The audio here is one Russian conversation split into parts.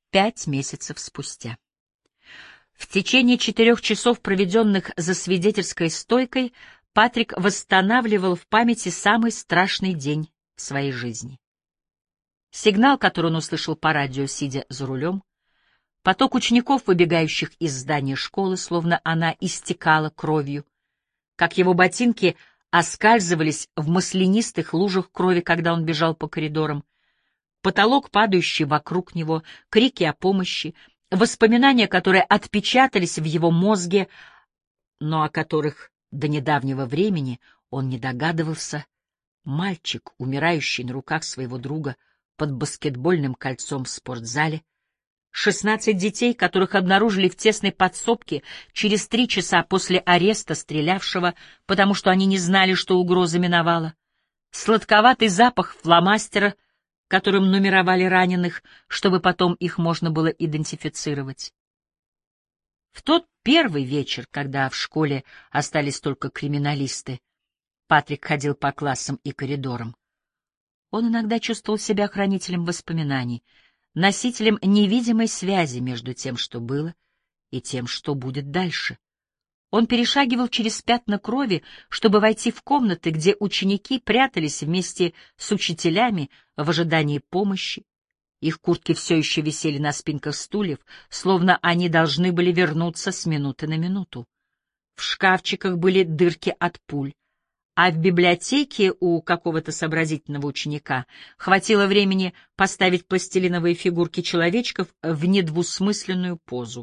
5 месяцев спустя. В течение 4 часов, проведенных за свидетельской стойкой, Патрик восстанавливал в памяти самый страшный день в своей жизни. Сигнал, который он услышал по радио, сидя за рулем, поток учеников, выбегающих из здания школы, словно она истекала кровью, как его ботинки оскальзывались в маслянистых лужах крови, когда он бежал по коридорам, потолок, падающий вокруг него, крики о помощи, воспоминания, которые отпечатались в его мозге, но о которых до недавнего времени он не догадывался. Мальчик, умирающий на руках своего друга под баскетбольным кольцом в спортзале, 16 детей, которых обнаружили в тесной подсобке через 3 часа после ареста стрелявшего, потому что они не знали, что угроза миновала, сладковатый запах фломастера, которым нумеровали раненых, чтобы потом их можно было идентифицировать. В тот первый вечер, когда в школе остались только криминалисты, Патрик ходил по классам и коридорам. Он иногда чувствовал себя хранителем воспоминаний, носителем невидимой связи между тем, что было, и тем, что будет дальше. Он перешагивал через пятна крови, чтобы войти в комнаты, где ученики прятались вместе с учителями в ожидании помощи. Их куртки все еще висели на спинках стульев, словно они должны были вернуться с минуты на минуту. В шкафчиках были дырки от пуль, а в библиотеке у какого-то сообразительного ученика хватило времени поставить пластилиновые фигурки человечков в недвусмысленную позу.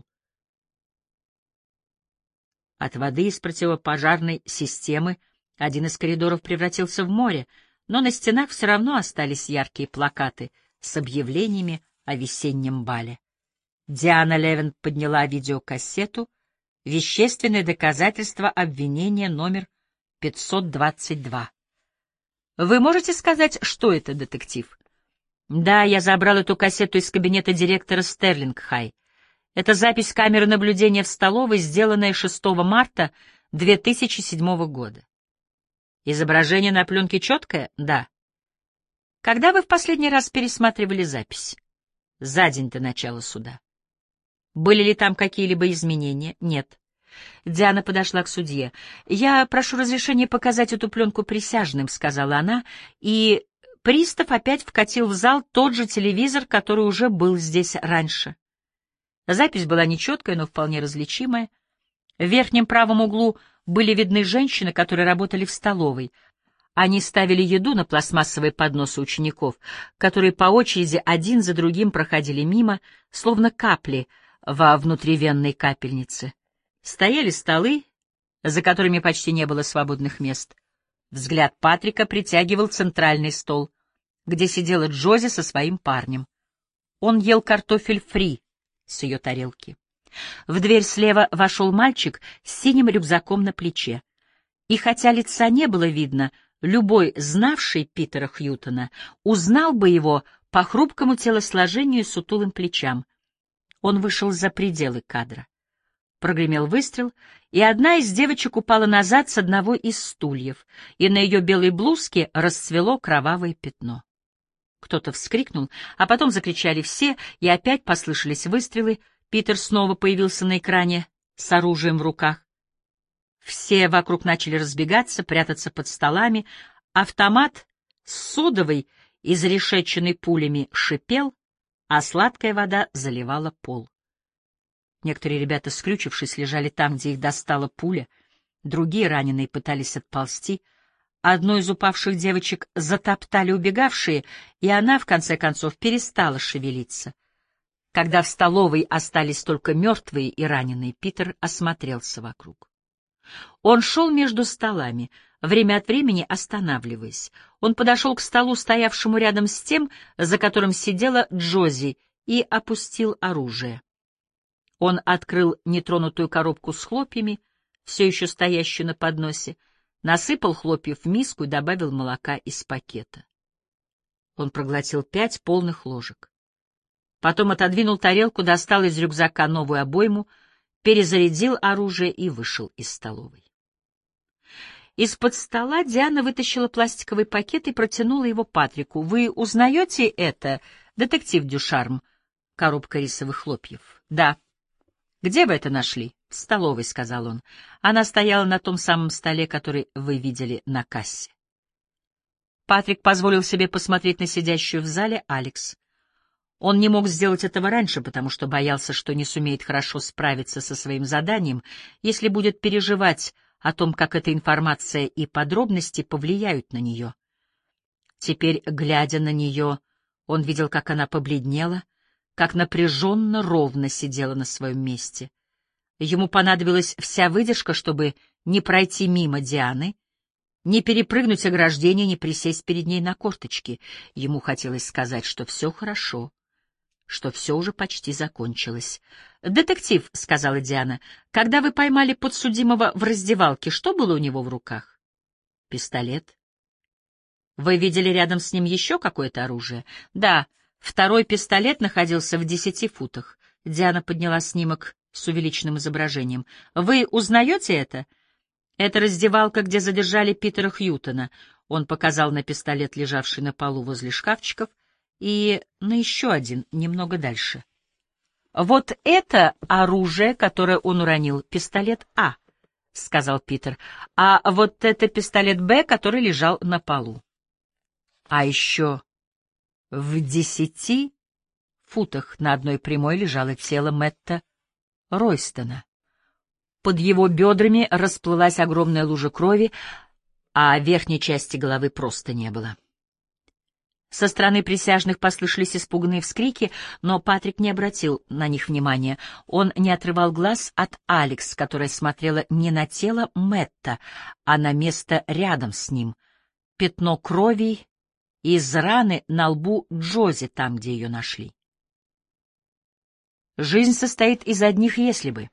От воды из противопожарной системы один из коридоров превратился в море, но на стенах все равно остались яркие плакаты с объявлениями о весеннем бале. Диана Левин подняла видеокассету «Вещественные доказательства обвинения номер 522». «Вы можете сказать, что это, детектив?» «Да, я забрал эту кассету из кабинета директора Стерлинг-Хай. Это запись камеры наблюдения в столовой, сделанная 6 марта 2007 года. Изображение на пленке четкое? Да. Когда вы в последний раз пересматривали запись? За день до начала суда. Были ли там какие-либо изменения? Нет. Диана подошла к судье. «Я прошу разрешения показать эту пленку присяжным», — сказала она, и пристав опять вкатил в зал тот же телевизор, который уже был здесь раньше. Запись была нечеткая, но вполне различимая. В верхнем правом углу были видны женщины, которые работали в столовой. Они ставили еду на пластмассовые подносы учеников, которые по очереди один за другим проходили мимо, словно капли во внутривенной капельнице. Стояли столы, за которыми почти не было свободных мест. Взгляд Патрика притягивал центральный стол, где сидела Джози со своим парнем. Он ел картофель фри с ее тарелки. В дверь слева вошел мальчик с синим рюкзаком на плече. И хотя лица не было видно, любой, знавший Питера Хьютона, узнал бы его по хрупкому телосложению и сутулым плечам. Он вышел за пределы кадра. Прогремел выстрел, и одна из девочек упала назад с одного из стульев, и на ее белой блузке расцвело кровавое пятно. Кто-то вскрикнул, а потом закричали все, и опять послышались выстрелы. Питер снова появился на экране с оружием в руках. Все вокруг начали разбегаться, прятаться под столами. Автомат с содовой, изрешеченной пулями, шипел, а сладкая вода заливала пол. Некоторые ребята, скрючившись, лежали там, где их достала пуля. Другие, раненые, пытались отползти. Одну из упавших девочек затоптали убегавшие, и она, в конце концов, перестала шевелиться. Когда в столовой остались только мертвые и раненые, Питер осмотрелся вокруг. Он шел между столами, время от времени останавливаясь. Он подошел к столу, стоявшему рядом с тем, за которым сидела Джози, и опустил оружие. Он открыл нетронутую коробку с хлопьями, все еще стоящую на подносе, насыпал хлопьев в миску и добавил молока из пакета. Он проглотил 5 полных ложек. Потом отодвинул тарелку, достал из рюкзака новую обойму, перезарядил оружие и вышел из столовой. Из-под стола Диана вытащила пластиковый пакет и протянула его Патрику. «Вы узнаете это, детектив Дюшарм?» коробка рисовых хлопьев. Да. Где вы это нашли? В столовой, — сказал он. Она стояла на том самом столе, который вы видели на кассе. Патрик позволил себе посмотреть на сидящую в зале Алекс. Он не мог сделать этого раньше, потому что боялся, что не сумеет хорошо справиться со своим заданием, если будет переживать о том, как эта информация и подробности повлияют на нее. Теперь, глядя на нее, он видел, как она побледнела, как напряженно ровно сидела на своем месте. Ему понадобилась вся выдержка, чтобы не пройти мимо Дианы, не перепрыгнуть ограждение, не присесть перед ней на корточки. Ему хотелось сказать, что все хорошо, что все уже почти закончилось. «Детектив», — сказала Диана, — «когда вы поймали подсудимого в раздевалке, что было у него в руках?» «Пистолет». «Вы видели рядом с ним еще какое-то оружие?» «Да, второй пистолет находился в 10 футах». Диана подняла снимок с увеличенным изображением. «Вы узнаете это?» «Это раздевалка, где задержали Питера Хьютона». Он показал на пистолет, лежавший на полу возле шкафчиков, и на еще один, немного дальше. «Вот это оружие, которое он уронил, пистолет А», — сказал Питер, «а вот это пистолет Б, который лежал на полу». А еще в 10 футах на одной прямой лежало тело Мэтта Ройстона. Под его бедрами расплылась огромная лужа крови, а верхней части головы просто не было. Со стороны присяжных послышались испуганные вскрики, но Патрик не обратил на них внимания. Он не отрывал глаз от Алекс, которая смотрела не на тело Мэтта, а на место рядом с ним. Пятно крови из раны на лбу Джози, там, где ее нашли. Жизнь состоит из одних «если бы».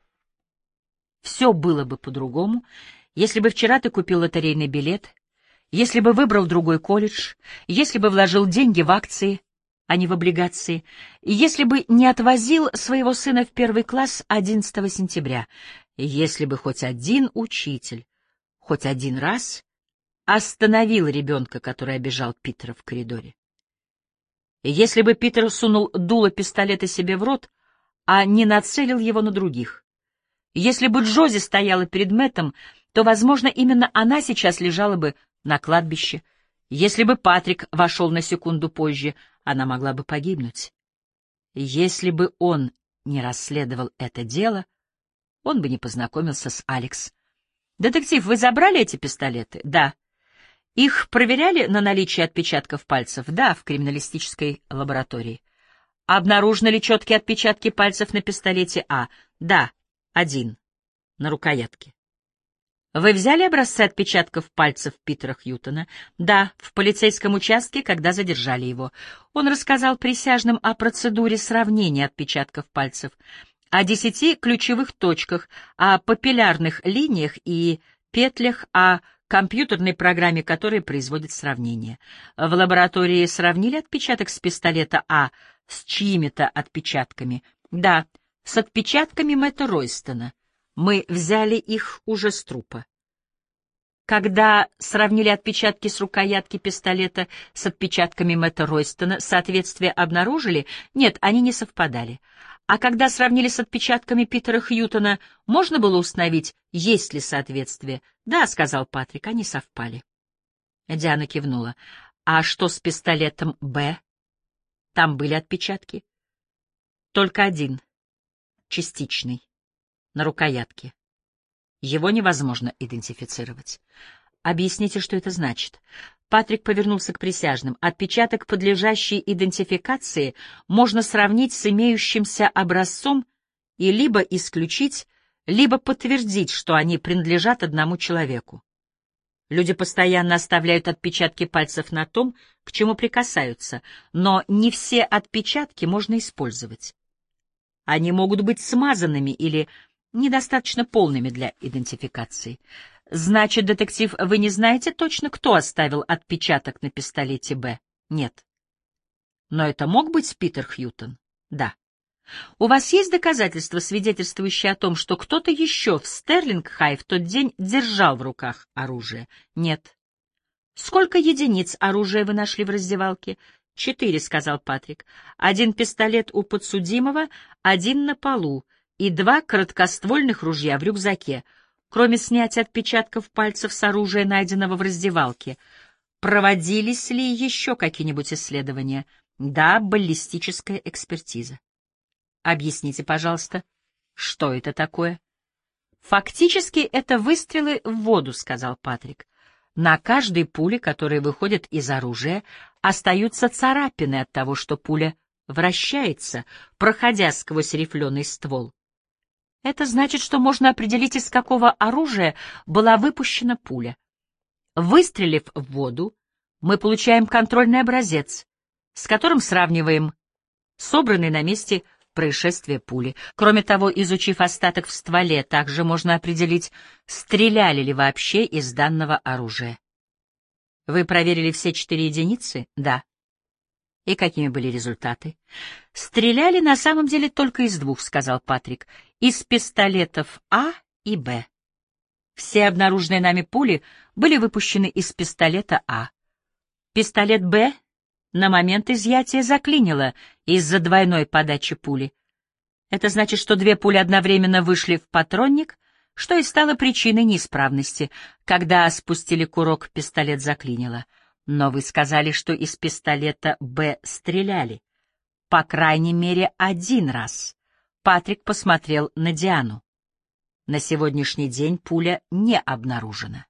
Все было бы по-другому, если бы вчера ты купил лотерейный билет, если бы выбрал другой колледж, если бы вложил деньги в акции, а не в облигации, если бы не отвозил своего сына в 1 класс 11 сентября, если бы хоть один учитель, хоть один раз остановил ребенка, который обижал Питера в коридоре. Если бы Питер сунул дуло пистолета себе в рот, а не нацелил его на других. Если бы Джози стояла перед Мэттом, то, возможно, именно она сейчас лежала бы на кладбище. Если бы Патрик вошел на секунду позже, она могла бы погибнуть. Если бы он не расследовал это дело, он бы не познакомился с Алекс. «Детектив, вы забрали эти пистолеты?» «Да». «Их проверяли на наличие отпечатков пальцев?» «Да, в криминалистической лаборатории». «Обнаружены ли четкие отпечатки пальцев на пистолете А?» «Да, 1. На рукоятке». «Вы взяли образцы отпечатков пальцев Питера Хьютона?» «Да, в полицейском участке, когда задержали его». Он рассказал присяжным о процедуре сравнения отпечатков пальцев, о 10 ключевых точках, о папиллярных линиях и петлях, о компьютерной программе, которая производит сравнение. В лаборатории сравнили отпечаток с пистолета А с чьими-то отпечатками? Да, с отпечатками Мэтта Ройстона. Мы взяли их уже с трупа. Когда сравнили отпечатки с рукоятки пистолета с отпечатками Мэтта Ройстона, соответствие обнаружили? Нет, они не совпадали. А когда сравнили с отпечатками Питера Хьютона, можно было установить, есть ли соответствие? Да, — сказал Патрик, — они совпали. Диана кивнула. А что с пистолетом Б? Там были отпечатки? Только один, частичный, на рукоятке. Его невозможно идентифицировать. Объясните, что это значит. Патрик повернулся к присяжным. Отпечаток, подлежащий идентификации, можно сравнить с имеющимся образцом и либо исключить, либо подтвердить, что они принадлежат одному человеку. Люди постоянно оставляют отпечатки пальцев на том, к чему прикасаются, но не все отпечатки можно использовать. Они могут быть смазанными или недостаточно полными для идентификации. Значит, детектив, вы не знаете точно, кто оставил отпечаток на пистолете Б? Нет. Но это мог быть Питер Хьютон? Да. У вас есть доказательства, свидетельствующие о том, что кто-то еще в Стерлинг-Хай в тот день держал в руках оружие? Нет. Сколько единиц оружия вы нашли в раздевалке? 4, — сказал Патрик. Один пистолет у подсудимого, один на полу и 2 короткоствольных ружья в рюкзаке, кроме снятия отпечатков пальцев с оружия, найденного в раздевалке. Проводились ли еще какие-нибудь исследования? Да, баллистическая экспертиза. Объясните, пожалуйста, что это такое? Фактически это выстрелы в воду, — сказал Патрик. На каждой пуле, которая выходит из оружия, остаются царапины от того, что пуля вращается, проходя сквозь рифленый ствол. Это значит, что можно определить, из какого оружия была выпущена пуля. Выстрелив в воду, мы получаем контрольный образец, с которым сравниваем собранный на месте происшествия пули. Кроме того, изучив остаток в стволе, также можно определить, стреляли ли вообще из данного оружия. Вы проверили все 4 единицы? Да. И какими были результаты? Стреляли на самом деле только из 2, — сказал Патрик, — из пистолетов А и Б. Все обнаруженные нами пули были выпущены из пистолета А. Пистолет Б на момент изъятия заклинило из-за двойной подачи пули. Это значит, что 2 пули одновременно вышли в патронник, что и стало причиной неисправности. Когда спустили курок, пистолет заклинило. Но вы сказали, что из пистолета Б стреляли. По крайней мере, 1 раз. Патрик посмотрел на Диану. На сегодняшний день пуля не обнаружена.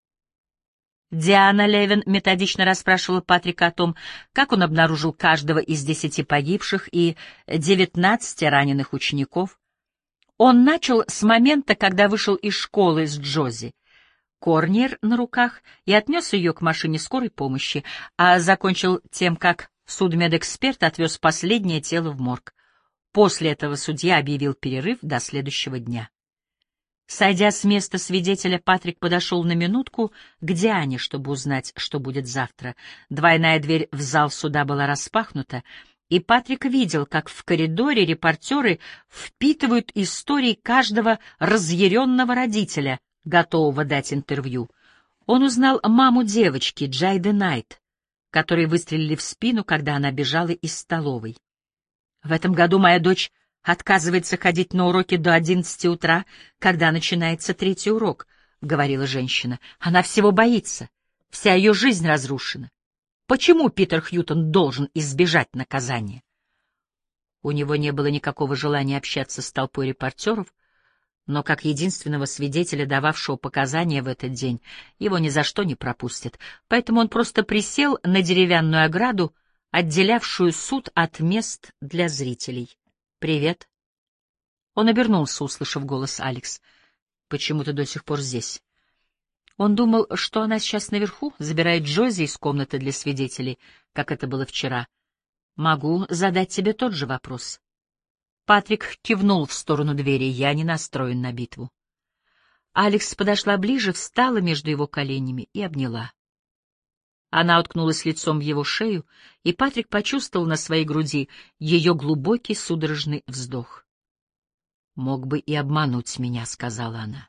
Диана Левин методично расспрашивала Патрика о том, как он обнаружил каждого из 10 погибших и 19 раненых учеников. Он начал с момента, когда вышел из школы с Джози Корнер на руках и отнес ее к машине скорой помощи, а закончил тем, как судмедэксперт отвез последнее тело в морг. После этого судья объявил перерыв до следующего дня. Сойдя с места свидетеля, Патрик подошел на минутку к Диане, чтобы узнать, что будет завтра. Двойная дверь в зал суда была распахнута, и Патрик видел, как в коридоре репортеры впитывают истории каждого разъяренного родителя, готового дать интервью. Он узнал маму девочки, Джайды Найт, которой выстрелили в спину, когда она бежала из столовой. «В этом году моя дочь отказывается ходить на уроки до 11 утра, когда начинается 3-й урок», — говорила женщина. «Она всего боится. Вся ее жизнь разрушена. Почему Питер Хьютон должен избежать наказания?» У него не было никакого желания общаться с толпой репортеров, но как единственного свидетеля, дававшего показания в этот день, его ни за что не пропустят, поэтому он просто присел на деревянную ограду, отделявшую суд от мест для зрителей. «Привет». Он обернулся, услышав голос Алекс. «Почему ты до сих пор здесь?» Он думал, что она сейчас наверху, забирает Джози из комнаты для свидетелей, как это было вчера. «Могу задать тебе тот же вопрос». Патрик кивнул в сторону двери. «Я не настроен на битву». Алекс подошла ближе, встала между его коленями и обняла. Она уткнулась лицом в его шею, и Патрик почувствовал на своей груди ее глубокий судорожный вздох. «Мог бы и обмануть меня», — сказала она.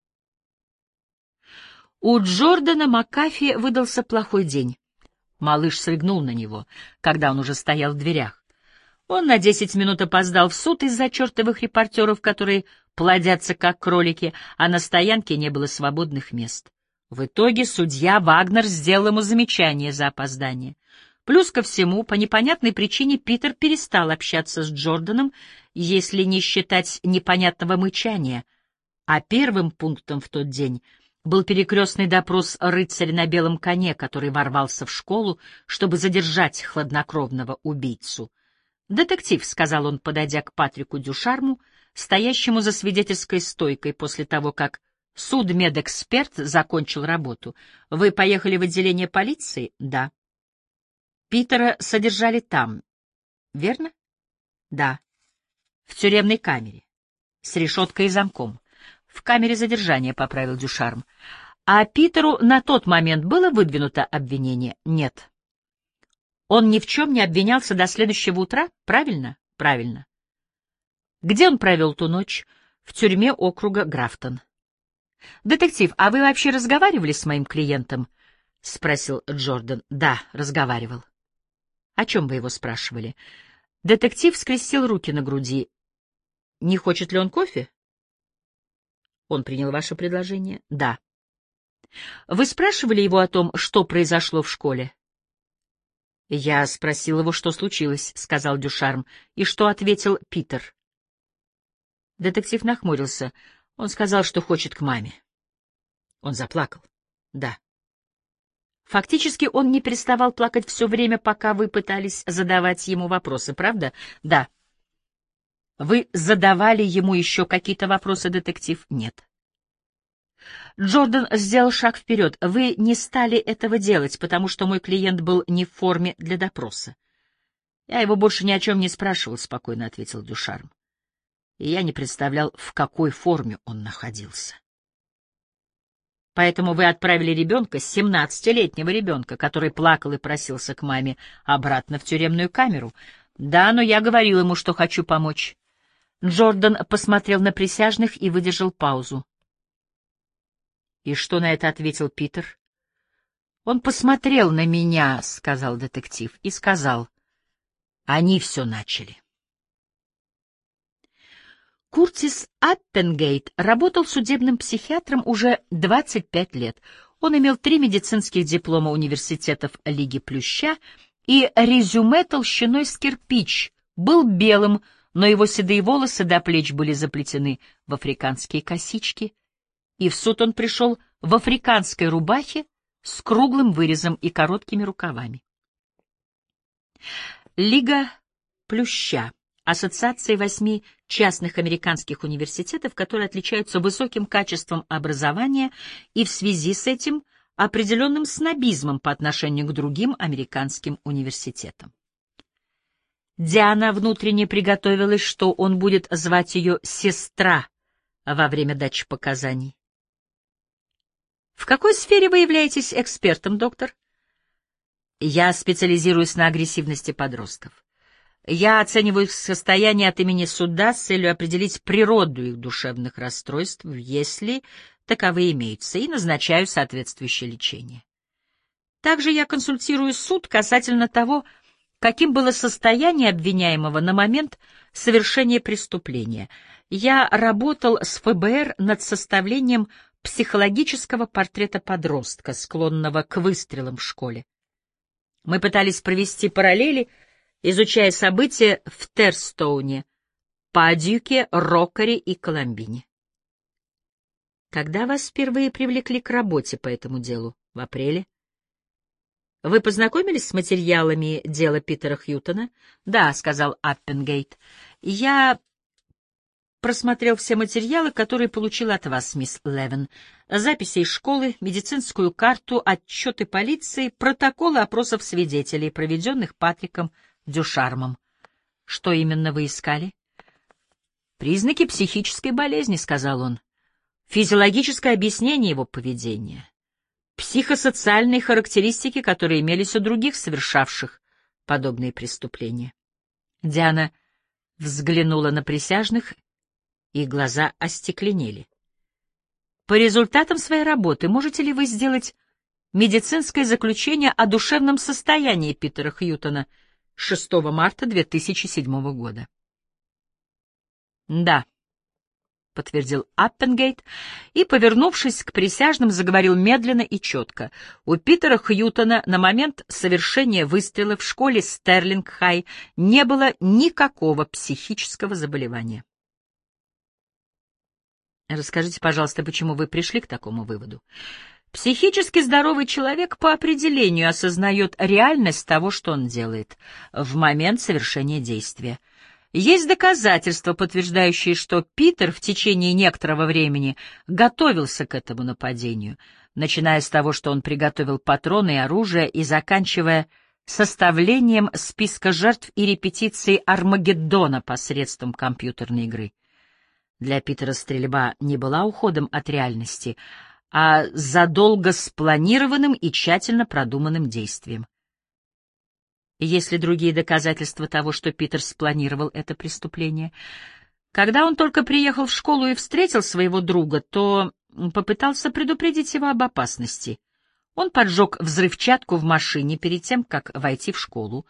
У Джордана Макафи выдался плохой день. Малыш срыгнул на него, когда он уже стоял в дверях. Он на 10 минут опоздал в суд из-за чертовых репортеров, которые плодятся как кролики, а на стоянке не было свободных мест. В итоге судья Вагнер сделал ему замечание за опоздание. Плюс ко всему, по непонятной причине Питер перестал общаться с Джорданом, если не считать непонятного мычания, а первым пунктом в тот день был перекрестный допрос рыцаря на белом коне, который ворвался в школу, чтобы задержать хладнокровного убийцу. «Детектив», — сказал он, подойдя к Патрику Дюшарму, стоящему за свидетельской стойкой после того, как судмедэксперт закончил работу. «Вы поехали в отделение полиции?» «Да». «Питера содержали там, верно?» «Да». «В тюремной камере, с решеткой и замком». «В камере задержания», — поправил Дюшарм. «А Питеру на тот момент было выдвинуто обвинение?» «Нет». «Он ни в чем не обвинялся до следующего утра, правильно?» «Правильно». «Где он провел ту ночь?» «В тюрьме округа Графтон». «Детектив, а вы вообще разговаривали с моим клиентом?» — спросил Джордан. «Да, разговаривал». О чем вы его спрашивали? Детектив скрестил руки на груди. Не хочет ли он кофе? Он принял ваше предложение? Да. Вы спрашивали его о том, что произошло в школе? Я спросил его, что случилось, сказал Дюшарм, и что ответил Питер. Детектив нахмурился. Он сказал, что хочет к маме. Он заплакал. Да. Фактически он не переставал плакать все время, пока вы пытались задавать ему вопросы, правда? Да. Вы задавали ему еще какие-то вопросы, детектив? Нет. Джордан сделал шаг вперед. Вы не стали этого делать, потому что мой клиент был не в форме для допроса. Я его больше ни о чем не спрашивал, спокойно ответил Дюшарм. И я не представлял, в какой форме он находился. Поэтому вы отправили ребенка, 17-летнего ребенка, который плакал и просился к маме, обратно в тюремную камеру. Да, но я говорил ему, что хочу помочь. Джордан посмотрел на присяжных и выдержал паузу. И что на это ответил Питер? Он посмотрел на меня, сказал детектив, и сказал: они все начали. Куртис Аппенгейт работал судебным психиатром уже 25 лет. Он имел 3 медицинских диплома университетов Лиги Плюща и резюме толщиной с кирпич, был белым, но его седые волосы до плеч были заплетены в африканские косички, и в суд он пришел в африканской рубахе с круглым вырезом и короткими рукавами. Лига Плюща — ассоциация 8 частных американских университетов, которые отличаются высоким качеством образования и в связи с этим определенным снобизмом по отношению к другим американским университетам. Диана внутренне приготовилась, что он будет звать ее «сестра» во время дачи показаний. В какой сфере вы являетесь экспертом, доктор? Я специализируюсь на агрессивности подростков. Я оцениваю их состояние от имени суда с целью определить природу их душевных расстройств, если таковые имеются, и назначаю соответствующее лечение. Также я консультирую суд касательно того, каким было состояние обвиняемого на момент совершения преступления. Я работал с ФБР над составлением психологического портрета подростка, склонного к выстрелам в школе. Мы пытались провести параллели, изучая события в Терстоуне, Падьюке, Рокаре и Колумбине. Когда вас впервые привлекли к работе по этому делу? В апреле? Вы познакомились с материалами дела Питера Хьютона? Да, сказал Аппенгейт. Я просмотрел все материалы, которые получил от вас, мисс Левен. Записи из школы, медицинскую карту, отчеты полиции, протоколы опросов свидетелей, проведенных Патриком Дюшармом. Что именно вы искали? Признаки психической болезни, сказал он. Физиологическое объяснение его поведения. Психосоциальные характеристики, которые имелись у других совершавших подобные преступления. Диана взглянула на присяжных, и глаза остекленели. По результатам своей работы можете ли вы сделать медицинское заключение о душевном состоянии Питера Хьютона 6 марта 2007 года? Да, подтвердил Аппенгейт и, повернувшись к присяжным, заговорил медленно и четко. У Питера Хьютона на момент совершения выстрела в школе Стерлинг-Хай не было никакого психического заболевания. Расскажите, пожалуйста, почему вы пришли к такому выводу? Психически здоровый человек по определению осознает реальность того, что он делает, в момент совершения действия. Есть доказательства, подтверждающие, что Питер в течение некоторого времени готовился к этому нападению, начиная с того, что он приготовил патроны и оружие, и заканчивая составлением списка жертв и репетицией Армагеддона посредством компьютерной игры. Для Питера стрельба не была уходом от реальности, а задолго спланированным и тщательно продуманным действием. Есть ли другие доказательства того, что Питер спланировал это преступление? Когда он только приехал в школу и встретил своего друга, то попытался предупредить его об опасности. Он поджег взрывчатку в машине перед тем, как войти в школу.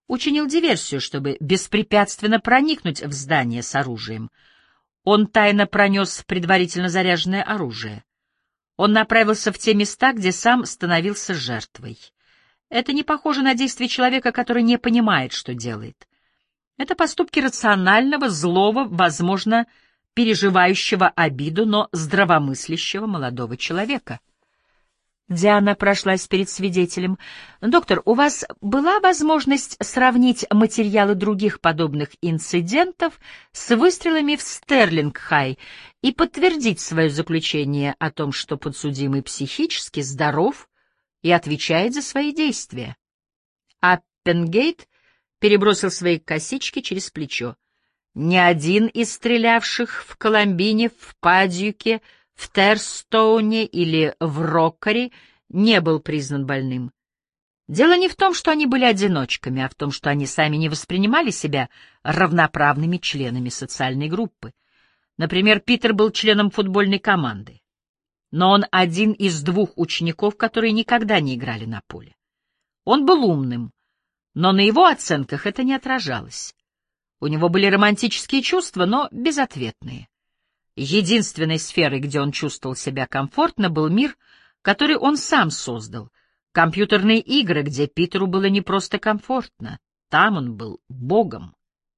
учинил диверсию, чтобы беспрепятственно проникнуть в здание с оружием. Он тайно пронес предварительно заряженное оружие. Он направился в те места, где сам становился жертвой. Это не похоже на действия человека, который не понимает, что делает. Это поступки рационального, злого, возможно, переживающего обиду, но здравомыслящего молодого человека. Диана прошлась перед свидетелем. «Доктор, у вас была возможность сравнить материалы других подобных инцидентов с выстрелами в Стерлинг-Хай и подтвердить свое заключение о том, что подсудимый психически здоров и отвечает за свои действия?» Аппенгейт перебросил свои косички через плечо. «Ни один из стрелявших в Коломбине, в Падьюке, в Терстоуне или в Роккаре не был признан больным. Дело не в том, что они были одиночками, а в том, что они сами не воспринимали себя равноправными членами социальной группы. Например, Питер был членом футбольной команды, но он один из 2 учеников, которые никогда не играли на поле. Он был умным, но на его оценках это не отражалось. У него были романтические чувства, но безответные. Единственной сферой, где он чувствовал себя комфортно, был мир, который он сам создал. Компьютерные игры, где Питеру было не просто комфортно. Там он был богом.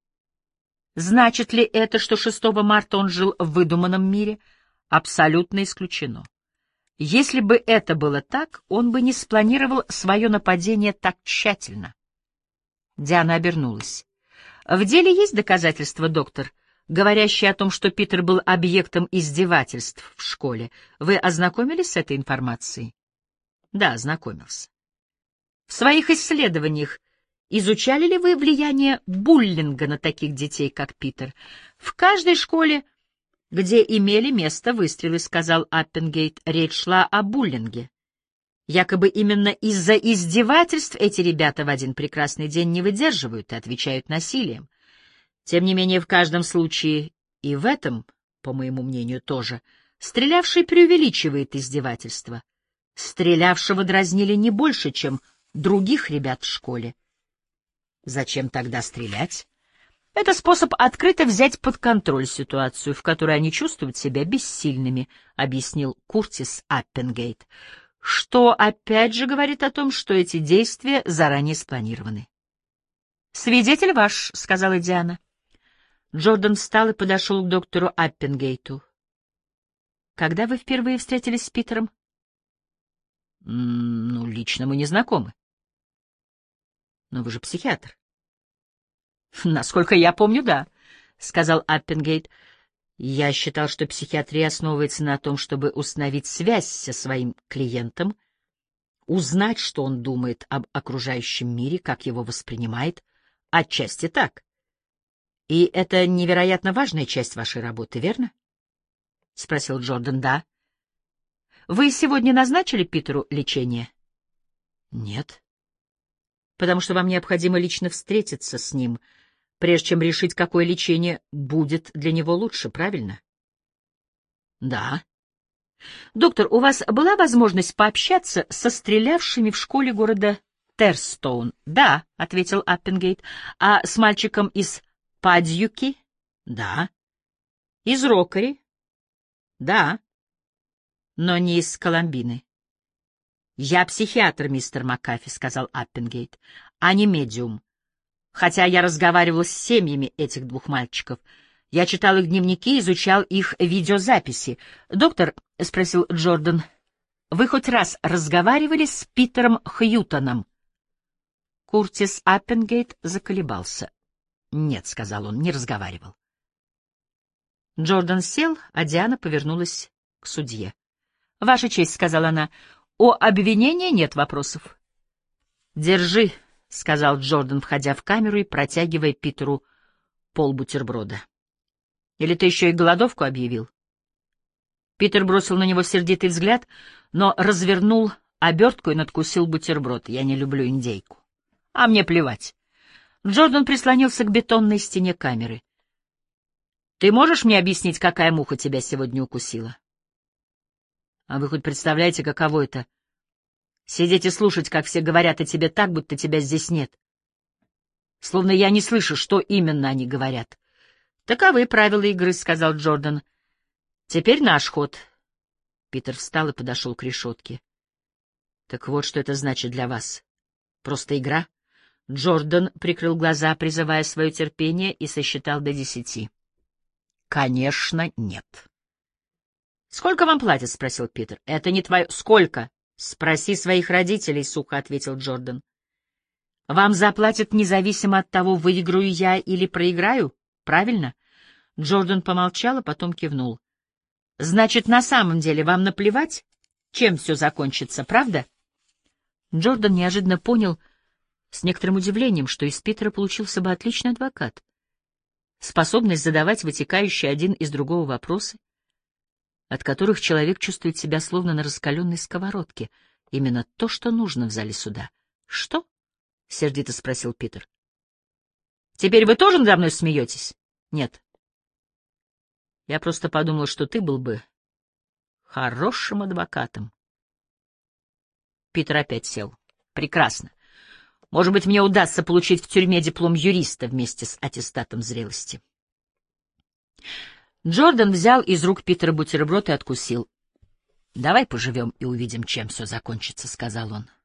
Значит ли это, что 6 марта он жил в выдуманном мире? Абсолютно исключено. Если бы это было так, он бы не спланировал свое нападение так тщательно. Диана обернулась. «В деле есть доказательства, доктор, говорящие о том, что Питер был объектом издевательств в школе? Вы ознакомились с этой информацией?» «Да, ознакомился». «В своих исследованиях изучали ли вы влияние буллинга на таких детей, как Питер? В каждой школе, где имели место выстрелы, — сказал Аппенгейт, — речь шла о буллинге. Якобы именно из-за издевательств эти ребята в один прекрасный день не выдерживают и отвечают насилием. Тем не менее, в каждом случае, и в этом, по моему мнению, тоже, стрелявший преувеличивает издевательства. Стрелявшего дразнили не больше, чем других ребят в школе. Зачем тогда стрелять? Это способ открыто взять под контроль ситуацию, в которой они чувствуют себя бессильными, — объяснил Куртис Аппенгейт, что опять же говорит о том, что эти действия заранее спланированы. «Свидетель ваш», — сказала Диана. Джордан встал и подошел к доктору Аппенгейту. «Когда вы впервые встретились с Питером?» «Ну, лично мы не знакомы». «Но вы же психиатр». «Насколько я помню, да», — сказал Аппенгейт. «Я считал, что психиатрия основывается на том, чтобы установить связь со своим клиентом, узнать, что он думает об окружающем мире, как его воспринимает. Отчасти так. И это невероятно важная часть вашей работы, верно?» — спросил Джордан. «Да». «Вы сегодня назначили Питеру лечение?» «Нет». «Потому что вам необходимо лично встретиться с ним, прежде чем решить, какое лечение будет для него лучше, правильно?» «Да». «Доктор, у вас была возможность пообщаться со стрелявшими в школе города Терстоун?» «Да», — ответил Аппенгейт. «А с мальчиком из Падьюки?» «Да». «Из Роккари?» «Да». «Но не из Коломбины». «Я психиатр, мистер Макафи», — сказал Аппенгейт, — «а не медиум. Хотя я разговаривал с семьями этих 2 мальчиков. Я читал их дневники, изучал их видеозаписи. Доктор, — спросил Джордан, — вы хоть раз разговаривали с Питером Хьютоном?» Куртис Аппенгейт заколебался. «Нет», — сказал он, — «не разговаривал». Джордан сел, а Диана повернулась к судье. «Ваша честь», — сказала она, — «у обвинения нет вопросов». «Держи», — сказал Джордан, входя в камеру и протягивая Питеру полбутерброда. «Или ты еще и голодовку объявил?» Питер бросил на него сердитый взгляд, но развернул обертку и надкусил бутерброд. «Я не люблю индейку». «А мне плевать». Джордан прислонился к бетонной стене камеры. «Ты можешь мне объяснить, какая муха тебя сегодня укусила?» «А вы хоть представляете, каково это? Сидеть и слушать, как все говорят о тебе так, будто тебя здесь нет. словно я не слышу, что именно они говорят. «Таковы правила игры», — сказал Джордан. «Теперь наш ход». Питер встал и подошел к решетке. «Так вот, что это значит для вас. Просто игра?» Джордан прикрыл глаза, призывая свое терпение, и сосчитал до 10. «Конечно, нет». «Сколько вам платят?» — спросил Питер. «Это не твое...» «Сколько?» «Спроси своих родителей», — сухо ответил Джордан. «Вам заплатят независимо от того, выиграю я или проиграю, правильно?» Джордан помолчал, а потом кивнул. «Значит, на самом деле вам наплевать, чем все закончится, правда?» Джордан неожиданно понял с некоторым удивлением, что из Питера получился бы отличный адвокат. Способность задавать вытекающие один из другого вопросы, от которых человек чувствует себя словно на раскаленной сковородке. Именно то, что нужно в зале суда. «Что?» — сердито спросил Питер. «Теперь вы тоже надо мной смеетесь?» «Нет. Я просто подумал, что ты был бы хорошим адвокатом». Питер опять сел. «Прекрасно. Может быть, мне удастся получить в тюрьме диплом юриста вместе с аттестатом зрелости». Джордан взял из рук Питера бутерброд и откусил. «Давай поживем и увидим, чем все закончится», — сказал он.